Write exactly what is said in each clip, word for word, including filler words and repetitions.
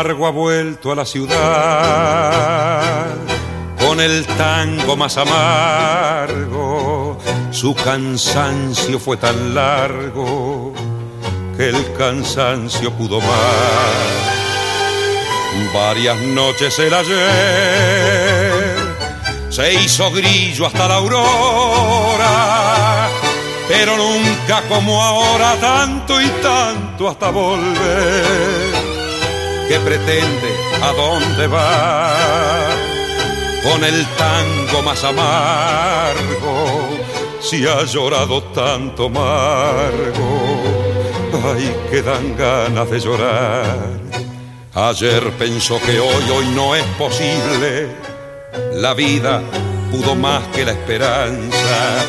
amargo ha vuelto a la ciudad, con el tango más amargo. Su cansancio fue tan largo que el cansancio pudo más. Varias noches el ayer se hizo grillo hasta la aurora, pero nunca como ahora, tanto y tanto hasta volver. ¿Qué pretende? ¿A dónde va? Con el tango más amargo, si ha llorado tanto amargo, ay, que dan ganas de llorar. Ayer pensó que hoy, hoy no es posible, la vida pudo más que la esperanza.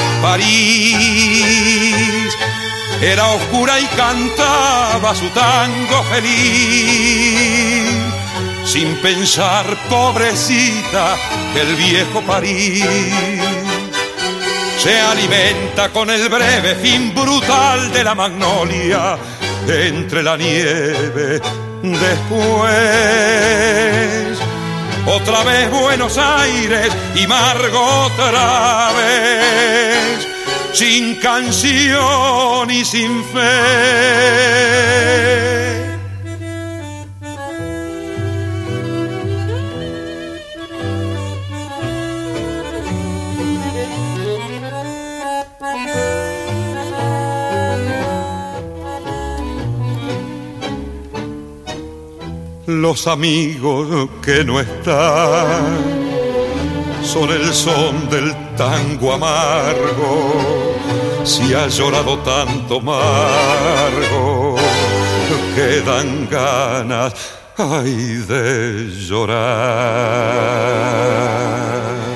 París era oscura y cantaba su tango feliz, sin pensar, pobrecita, que el viejo París se alimenta con el breve fin brutal de la magnolia entre la nieve. Después, otra vez Buenos Aires y Margo otra vez, sin canción y sin fe. Los amigos que no están son el son del tango amargo, si ha llorado tanto amargo, que dan ganas, ay, de llorar.